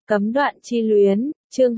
Cấm đoạn chi luyến, chương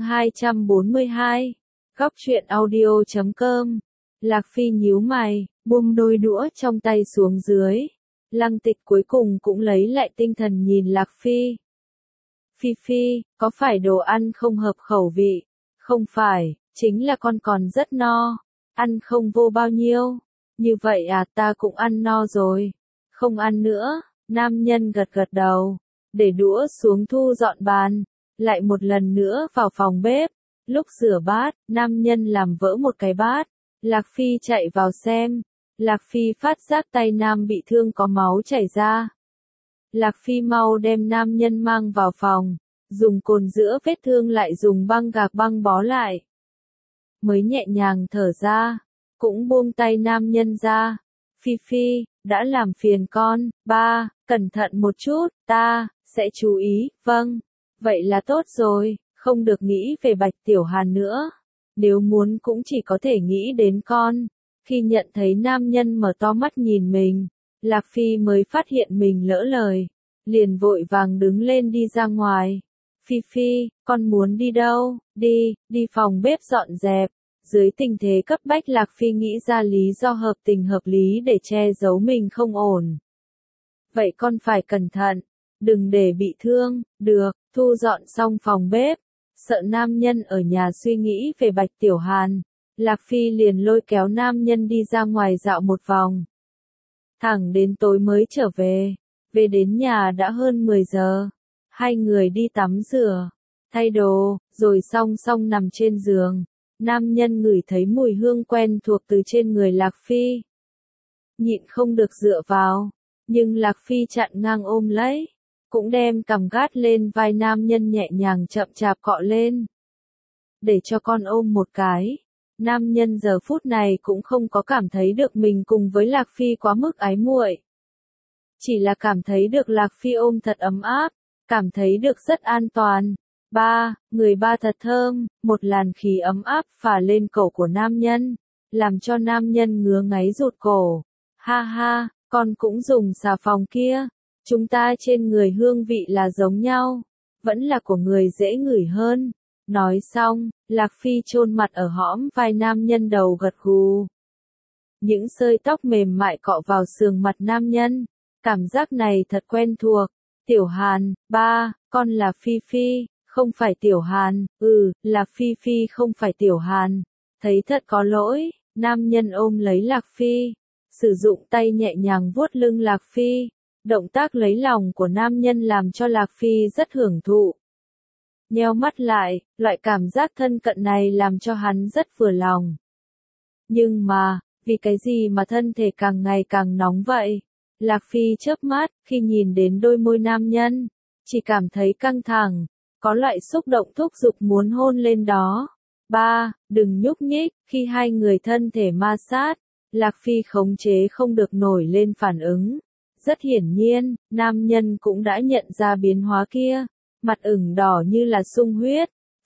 242. Góc truyện audio.com. Lạc Phi nhíu mày, buông đôi đũa trong tay xuống dưới. Lăng Tịch cuối cùng cũng lấy lại tinh thần nhìn Lạc Phi. Phi Phi, có phải đồ ăn không hợp khẩu vị? Không phải, chính là con còn rất no. Ăn không vô bao nhiêu. Như vậy à, ta cũng ăn no rồi. Không ăn nữa. Nam nhân gật gật đầu. Để đũa xuống thu dọn bàn. Lại một lần nữa vào phòng bếp. Lúc rửa bát, nam nhân làm vỡ một cái bát. Lạc Phi chạy vào xem. Lạc Phi phát giác tay nam bị thương có máu chảy ra. Lạc Phi mau đem nam nhân mang vào phòng. Dùng cồn giữa vết thương lại dùng băng gạc băng bó lại. Mới nhẹ nhàng thở ra. Cũng buông tay nam nhân ra. Phi Phi, đã làm phiền con. Ba, cẩn thận một chút, ta sẽ chú ý. Vâng. Vậy là tốt rồi, không được nghĩ về Bạch Tiểu Hàn nữa. Nếu muốn cũng chỉ có thể nghĩ đến con. Khi nhận thấy nam nhân mở to mắt nhìn mình, Lạc Phi mới phát hiện mình lỡ lời. Liền vội vàng đứng lên đi ra ngoài. Phi Phi, con muốn đi đâu? Đi phòng bếp dọn dẹp. Dưới tình thế cấp bách Lạc Phi nghĩ ra lý do hợp tình hợp lý để che giấu mình không ổn. Vậy con phải cẩn thận. Đừng để bị thương, được, thu dọn xong phòng bếp. Sợ nam nhân ở nhà suy nghĩ về Bạch Tiểu Hàn. Lạc Phi liền lôi kéo nam nhân đi ra ngoài dạo một vòng. Thẳng đến tối mới trở về. Về đến nhà đã hơn 10 giờ. Hai người đi tắm rửa, thay đồ, rồi song song nằm trên giường. Nam nhân ngửi thấy mùi hương quen thuộc từ trên người Lạc Phi. Nhịn không được dựa vào. Nhưng Lạc Phi chặn ngang ôm lấy. Cũng đem cằm gác lên vai nam nhân nhẹ nhàng chậm chạp cọ lên. Để cho con ôm một cái. Nam nhân giờ phút này cũng không có cảm thấy được mình cùng với Lạc Phi quá mức ái muội. Chỉ là cảm thấy được Lạc Phi ôm thật ấm áp. Cảm thấy được rất an toàn. Người ba thật thơm. Một làn khí ấm áp phả lên cổ của nam nhân. Làm cho nam nhân ngứa ngáy rụt cổ. Ha ha, con cũng dùng xà phòng kia. Chúng ta trên người hương vị là giống nhau, vẫn là của người dễ ngửi hơn. Nói xong, Lạc Phi chôn mặt ở hõm vai nam nhân đầu gật gù. Những sợi tóc mềm mại cọ vào sườn mặt nam nhân. Cảm giác này thật quen thuộc. Tiểu Hàn, ba, con là Phi Phi, không phải Tiểu Hàn, là Phi Phi không phải Tiểu Hàn. Thấy thật có lỗi, nam nhân ôm lấy Lạc Phi. Sử dụng tay nhẹ nhàng vuốt lưng Lạc Phi. Động tác lấy lòng của nam nhân làm cho Lạc Phi rất hưởng thụ. Nheo mắt lại, loại cảm giác thân cận này làm cho hắn rất vừa lòng. Nhưng mà, vì cái gì mà thân thể càng ngày càng nóng vậy? Lạc Phi chớp mắt, khi nhìn đến đôi môi nam nhân, chỉ cảm thấy căng thẳng, có loại xúc động thúc giục muốn hôn lên đó. Đừng nhúc nhích, khi hai người thân thể ma sát, Lạc Phi khống chế không được nổi lên phản ứng. Rất hiển nhiên, nam nhân cũng đã nhận ra biến hóa kia, mặt ửng đỏ như là sung huyết.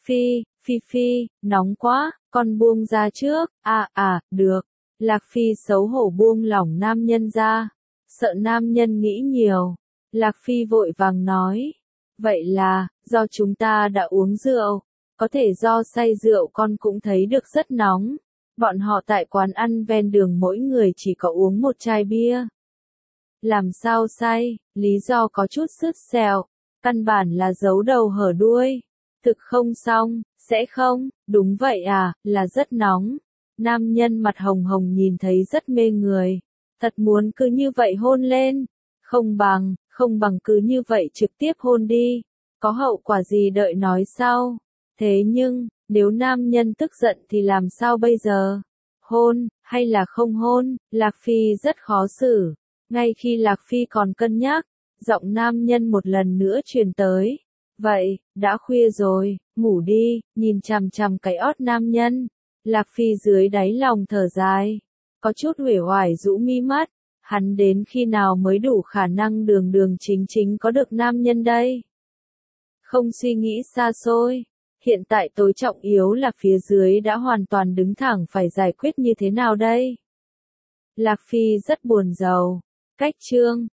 Phi, nóng quá, con buông ra trước. Được. Lạc Phi xấu hổ buông lỏng nam nhân ra, sợ nam nhân nghĩ nhiều. Lạc Phi vội vàng nói, vậy là, do chúng ta đã uống rượu, có thể do say rượu con cũng thấy được rất nóng. Bọn họ tại quán ăn ven đường mỗi người chỉ có uống một chai bia. Làm sao say, lý do có chút sứt sẹo, căn bản là giấu đầu hở đuôi. Thực không xong, sẽ không, đúng vậy à, là rất nóng. Nam nhân mặt hồng hồng nhìn thấy rất mê người, thật muốn cứ như vậy hôn lên. Không bằng cứ như vậy trực tiếp hôn đi, có hậu quả gì đợi nói sau. Thế nhưng, nếu nam nhân tức giận thì làm sao bây giờ? Hôn, hay là không hôn? Lạc Phi rất khó xử. Ngay khi Lạc Phi còn cân nhắc, giọng nam nhân một lần nữa truyền tới. Vậy, đã khuya rồi, ngủ đi. Nhìn chằm chằm cái ót nam nhân. Lạc Phi dưới đáy lòng thở dài. Có chút uể oải rũ mi mắt. Hắn đến khi nào mới đủ khả năng đường chính có được nam nhân đây? Không suy nghĩ xa xôi. Hiện tại tối trọng yếu là phía dưới đã hoàn toàn đứng thẳng, phải giải quyết như thế nào đây? Lạc Phi rất buồn rầu. Cách chương